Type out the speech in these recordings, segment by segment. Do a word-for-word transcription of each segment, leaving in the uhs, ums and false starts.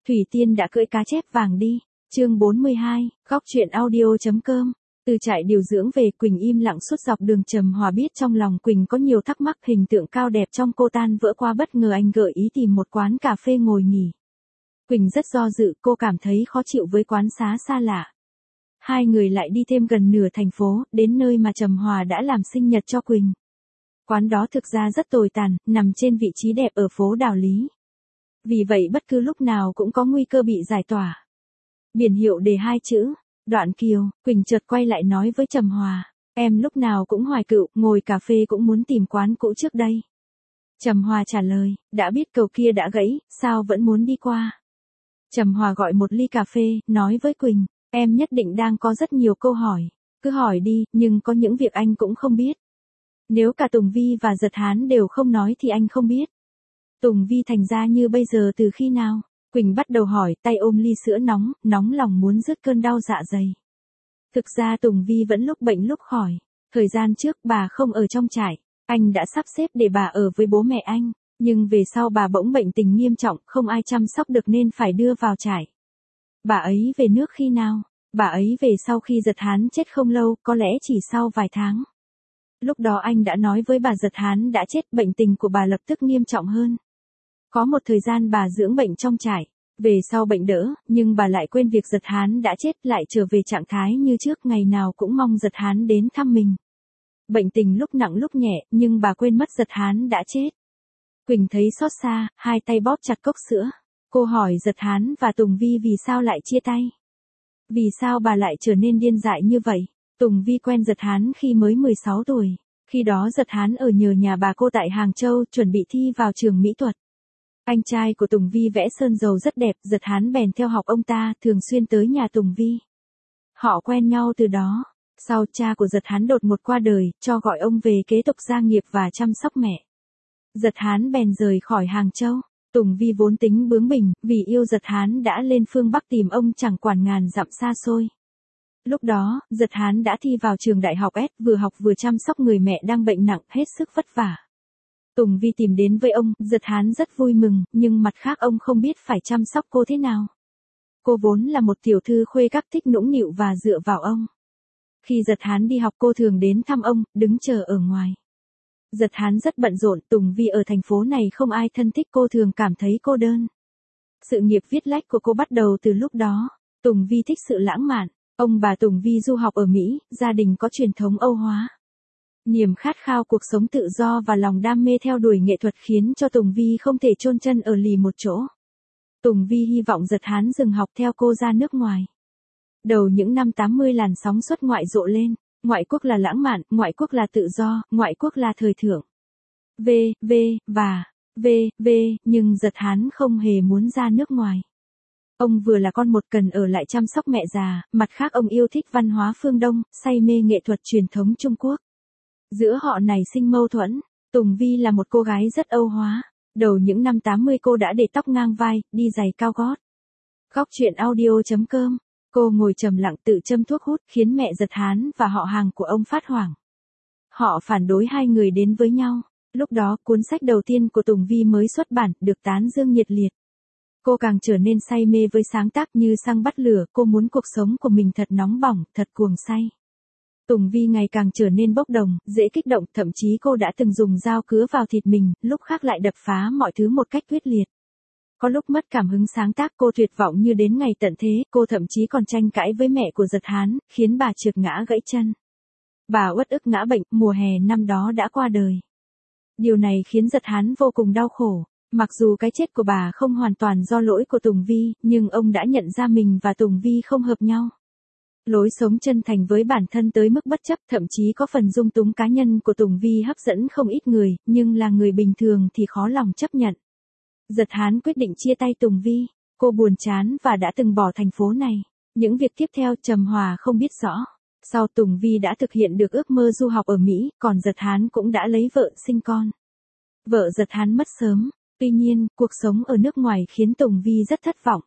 Thủy Tiên đã cưỡi cá chép vàng đi. Chương bốn mươi hai, góc truyện audio.com. Từ trại điều dưỡng về, Quỳnh im lặng suốt dọc đường. Trầm Hòa biết trong lòng Quỳnh có nhiều thắc mắc, hình tượng cao đẹp trong cô tan vỡ qua, bất ngờ anh gợi ý tìm một quán cà phê ngồi nghỉ. Quỳnh rất do dự, cô cảm thấy khó chịu với quán xá xa lạ. Hai người lại đi thêm gần nửa thành phố, đến nơi mà Trầm Hòa đã làm sinh nhật cho Quỳnh. Quán đó thực ra rất tồi tàn, nằm trên vị trí đẹp ở phố Đào Lý. Vì vậy bất cứ lúc nào cũng có nguy cơ bị giải tỏa. Biển hiệu đề hai chữ, Đoạn Kiều. Quỳnh chợt quay lại nói với Trầm Hòa, em lúc nào cũng hoài cựu, ngồi cà phê cũng muốn tìm quán cũ trước đây. Trầm Hòa trả lời, đã biết cầu kia đã gãy, sao vẫn muốn đi qua. Trầm Hòa gọi một ly cà phê, nói với Quỳnh, em nhất định đang có rất nhiều câu hỏi. Cứ hỏi đi, nhưng có những việc anh cũng không biết. Nếu cả Tùng Vi và Giật Hán đều không nói thì anh không biết. Tùng Vi thành ra như bây giờ từ khi nào? Quỳnh bắt đầu hỏi, tay ôm ly sữa nóng, nóng lòng muốn dứt cơn đau dạ dày. Thực ra Tùng Vi vẫn lúc bệnh lúc khỏi. Thời gian trước bà không ở trong trại, anh đã sắp xếp để bà ở với bố mẹ anh. Nhưng về sau bà bỗng bệnh tình nghiêm trọng, không ai chăm sóc được nên phải đưa vào trại. Bà ấy về nước khi nào? Bà ấy về sau khi Giật Hán chết không lâu, có lẽ chỉ sau vài tháng. Lúc đó anh đã nói với bà Giật Hán đã chết, bệnh tình của bà lập tức nghiêm trọng hơn. Có một thời gian bà dưỡng bệnh trong trại, về sau bệnh đỡ, nhưng bà lại quên việc Giật Hán đã chết, lại trở về trạng thái như trước, ngày nào cũng mong Giật Hán đến thăm mình. Bệnh tình lúc nặng lúc nhẹ, nhưng bà quên mất Giật Hán đã chết. Quỳnh thấy xót xa, hai tay bóp chặt cốc sữa. Cô hỏi Giật Hán và Tùng Vi vì sao lại chia tay. Vì sao bà lại trở nên điên dại như vậy? Tùng Vi quen Giật Hán khi mới mười sáu tuổi. Khi đó Giật Hán ở nhờ nhà bà cô tại Hàng Châu, chuẩn bị thi vào trường mỹ thuật. Anh trai của Tùng Vi vẽ sơn dầu rất đẹp, Giật Hán bèn theo học ông ta, thường xuyên tới nhà Tùng Vi. Họ quen nhau từ đó. Sau, cha của Giật Hán đột ngột qua đời, cho gọi ông về kế tục gia nghiệp và chăm sóc mẹ. Giật Hán bèn rời khỏi Hàng Châu. Tùng Vi vốn tính bướng bỉnh, vì yêu Giật Hán đã lên phương Bắc tìm ông, chẳng quản ngàn dặm xa xôi. Lúc đó, Giật Hán đã thi vào trường đại học S, vừa học vừa chăm sóc người mẹ đang bệnh nặng, hết sức vất vả. Tùng Vi tìm đến với ông, Giật Hán rất vui mừng, nhưng mặt khác ông không biết phải chăm sóc cô thế nào. Cô vốn là một tiểu thư khuê các, thích nũng nịu và dựa vào ông. Khi Giật Hán đi học, cô thường đến thăm ông, đứng chờ ở ngoài. Giật Hán rất bận rộn, Tùng Vi ở thành phố này không ai thân thích, cô thường cảm thấy cô đơn. Sự nghiệp viết lách của cô bắt đầu từ lúc đó. Tùng Vi thích sự lãng mạn. Ông bà Tùng Vi du học ở Mỹ, gia đình có truyền thống Âu hóa. Niềm khát khao cuộc sống tự do và lòng đam mê theo đuổi nghệ thuật khiến cho Tùng Vi không thể chôn chân ở lì một chỗ. Tùng Vi hy vọng Giật Hán dừng học theo cô ra nước ngoài. Đầu những năm tám mươi, làn sóng xuất ngoại rộ lên. Ngoại quốc là lãng mạn, ngoại quốc là tự do, ngoại quốc là thời thượng. V, V, và, V, V, nhưng Giật Hán không hề muốn ra nước ngoài. Ông vừa là con một, cần ở lại chăm sóc mẹ già, mặt khác ông yêu thích văn hóa phương Đông, say mê nghệ thuật truyền thống Trung Quốc. Giữa họ nảy sinh mâu thuẫn. Tùng Vi là một cô gái rất Âu hóa. Đầu những năm tám mươi cô đã để tóc ngang vai, đi giày cao gót. Góc truyện audio.com. Cô ngồi trầm lặng tự châm thuốc hút, khiến mẹ Giật Hán và họ hàng của ông phát hoảng. Họ phản đối hai người đến với nhau. Lúc đó, cuốn sách đầu tiên của Tùng Vi mới xuất bản, được tán dương nhiệt liệt. Cô càng trở nên say mê với sáng tác, như xăng bắt lửa, cô muốn cuộc sống của mình thật nóng bỏng, thật cuồng say. Tùng Vi ngày càng trở nên bốc đồng, dễ kích động, thậm chí cô đã từng dùng dao cứa vào thịt mình, lúc khác lại đập phá mọi thứ một cách quyết liệt. Có lúc mất cảm hứng sáng tác, cô tuyệt vọng như đến ngày tận thế, cô thậm chí còn tranh cãi với mẹ của Giật Hán, khiến bà trượt ngã gãy chân. Bà uất ức ngã bệnh, mùa hè năm đó đã qua đời. Điều này khiến Giật Hán vô cùng đau khổ. Mặc dù cái chết của bà không hoàn toàn do lỗi của Tùng Vi, nhưng ông đã nhận ra mình và Tùng Vi không hợp nhau. Lối sống chân thành với bản thân tới mức bất chấp, thậm chí có phần dung túng cá nhân của Tùng Vi hấp dẫn không ít người, nhưng là người bình thường thì khó lòng chấp nhận. Giật Hán quyết định chia tay Tùng Vi. Cô buồn chán và đã từng bỏ thành phố này. Những việc tiếp theo Trầm Hòa không biết rõ. Sau, Tùng Vi đã thực hiện được ước mơ du học ở Mỹ, còn Giật Hán cũng đã lấy vợ sinh con. Vợ Giật Hán mất sớm. Tuy nhiên, cuộc sống ở nước ngoài khiến Tùng Vi rất thất vọng.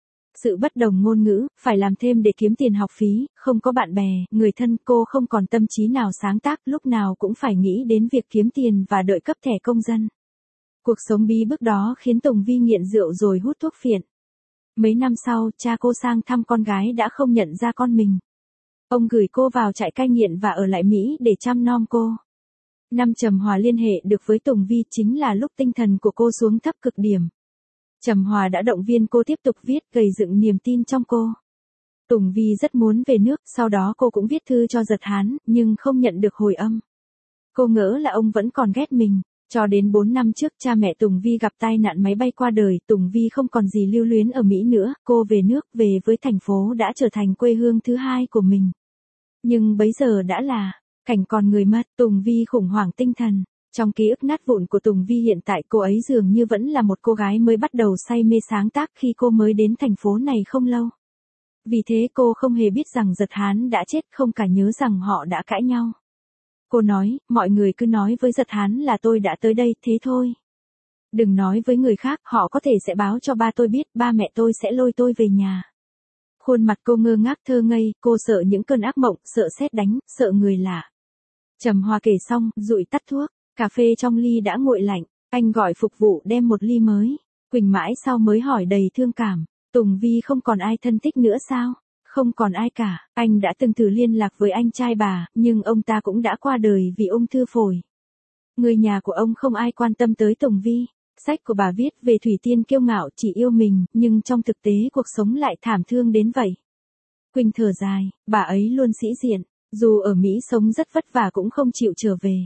Sự bất đồng ngôn ngữ, phải làm thêm để kiếm tiền học phí, không có bạn bè, người thân, cô không còn tâm trí nào sáng tác, lúc nào cũng phải nghĩ đến việc kiếm tiền và đợi cấp thẻ công dân. Cuộc sống bí bức đó khiến Tùng Vi nghiện rượu rồi hút thuốc phiện. Mấy năm sau, cha cô sang thăm con gái đã không nhận ra con mình. Ông gửi cô vào trại cai nghiện và ở lại Mỹ để chăm nom cô. Năm Trầm Hòa liên hệ được với Tùng Vi chính là lúc tinh thần của cô xuống thấp cực điểm. Trầm Hòa đã động viên cô tiếp tục viết, gây dựng niềm tin trong cô. Tùng Vi rất muốn về nước, sau đó cô cũng viết thư cho Giật Hán, nhưng không nhận được hồi âm. Cô ngỡ là ông vẫn còn ghét mình. Cho đến bốn năm trước cha mẹ Tùng Vi gặp tai nạn máy bay qua đời, Tùng Vi không còn gì lưu luyến ở Mỹ nữa, cô về nước, về với thành phố đã trở thành quê hương thứ hai của mình. Nhưng bấy giờ đã là cảnh còn người mất, Tùng Vi khủng hoảng tinh thần. Trong ký ức nát vụn của Tùng Vi hiện tại, cô ấy dường như vẫn là một cô gái mới bắt đầu say mê sáng tác khi cô mới đến thành phố này không lâu. Vì thế cô không hề biết rằng Giật Hán đã chết, không cả nhớ rằng họ đã cãi nhau. Cô nói, mọi người cứ nói với Giật Hán là tôi đã tới đây, thế thôi. Đừng nói với người khác, họ có thể sẽ báo cho ba tôi biết, ba mẹ tôi sẽ lôi tôi về nhà. Khuôn mặt cô ngơ ngác thơ ngây, cô sợ những cơn ác mộng, sợ sét đánh, sợ người lạ. Trầm Hòa kể xong, dụi tắt thuốc, cà phê trong ly đã nguội lạnh, anh gọi phục vụ đem một ly mới. Quỳnh mãi sau mới hỏi đầy thương cảm, Tùng Vi không còn ai thân thích nữa sao? Không còn ai cả, anh đã từng thử liên lạc với anh trai bà, nhưng ông ta cũng đã qua đời vì ung thư phổi. Người nhà của ông không ai quan tâm tới Tùng Vi. Sách của bà viết về Thủy Tiên kiêu ngạo chỉ yêu mình, nhưng trong thực tế cuộc sống lại thảm thương đến vậy. Quỳnh thở dài, bà ấy luôn sĩ diện, dù ở Mỹ sống rất vất vả cũng không chịu trở về.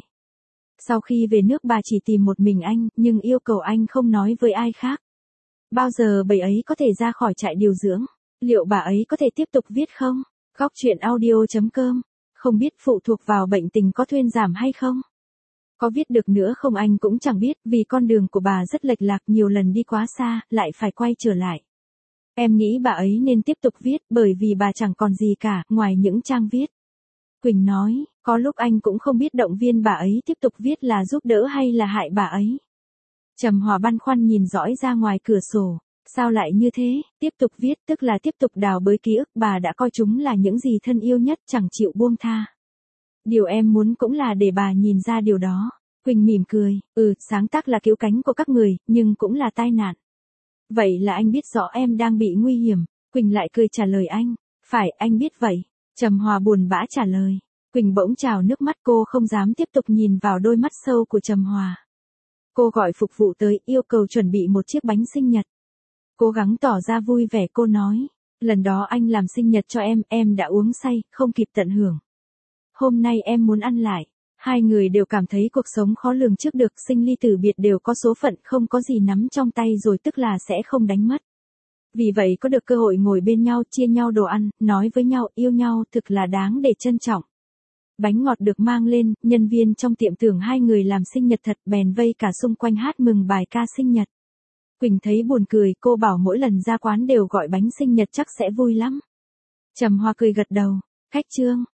Sau khi về nước bà chỉ tìm một mình anh, nhưng yêu cầu anh không nói với ai khác. Bao giờ bà ấy có thể ra khỏi trại điều dưỡng? Liệu bà ấy có thể tiếp tục viết không? Góc truyện audio chấm com. Không biết phụ thuộc vào bệnh tình có thuyên giảm hay không? Có viết được nữa không anh cũng chẳng biết, vì con đường của bà rất lệch lạc, nhiều lần đi quá xa, lại phải quay trở lại. Em nghĩ bà ấy nên tiếp tục viết, bởi vì bà chẳng còn gì cả, ngoài những trang viết. Quỳnh nói, có lúc anh cũng không biết động viên bà ấy tiếp tục viết là giúp đỡ hay là hại bà ấy. Trầm Hòa băn khoăn nhìn dõi ra ngoài cửa sổ. Sao lại như thế? Tiếp tục viết tức là tiếp tục đào bới ký ức, bà đã coi chúng là những gì thân yêu nhất, chẳng chịu buông tha. Điều em muốn cũng là để bà nhìn ra điều đó. Quỳnh mỉm cười, ừ, sáng tác là cứu cánh của các người, nhưng cũng là tai nạn. Vậy là anh biết rõ em đang bị nguy hiểm. Quỳnh lại cười trả lời anh, phải, anh biết vậy. Trầm Hòa buồn bã trả lời. Quỳnh bỗng trào nước mắt, cô không dám tiếp tục nhìn vào đôi mắt sâu của Trầm Hòa. Cô gọi phục vụ tới, yêu cầu chuẩn bị một chiếc bánh sinh nhật. Cố gắng tỏ ra vui vẻ, cô nói, lần đó anh làm sinh nhật cho em, em đã uống say, không kịp tận hưởng. Hôm nay em muốn ăn lại. Hai người đều cảm thấy cuộc sống khó lường trước được, sinh ly tử biệt đều có số phận, không có gì nắm trong tay rồi tức là sẽ không đánh mất. Vì vậy có được cơ hội ngồi bên nhau, chia nhau đồ ăn, nói với nhau, yêu nhau, thực là đáng để trân trọng. Bánh ngọt được mang lên, nhân viên trong tiệm tưởng hai người làm sinh nhật thật, bèn vây cả xung quanh hát mừng bài ca sinh nhật. Quỳnh thấy buồn cười, cô bảo mỗi lần ra quán đều gọi bánh sinh nhật chắc sẽ vui lắm. Trầm Hòa cười gật đầu, khách trương.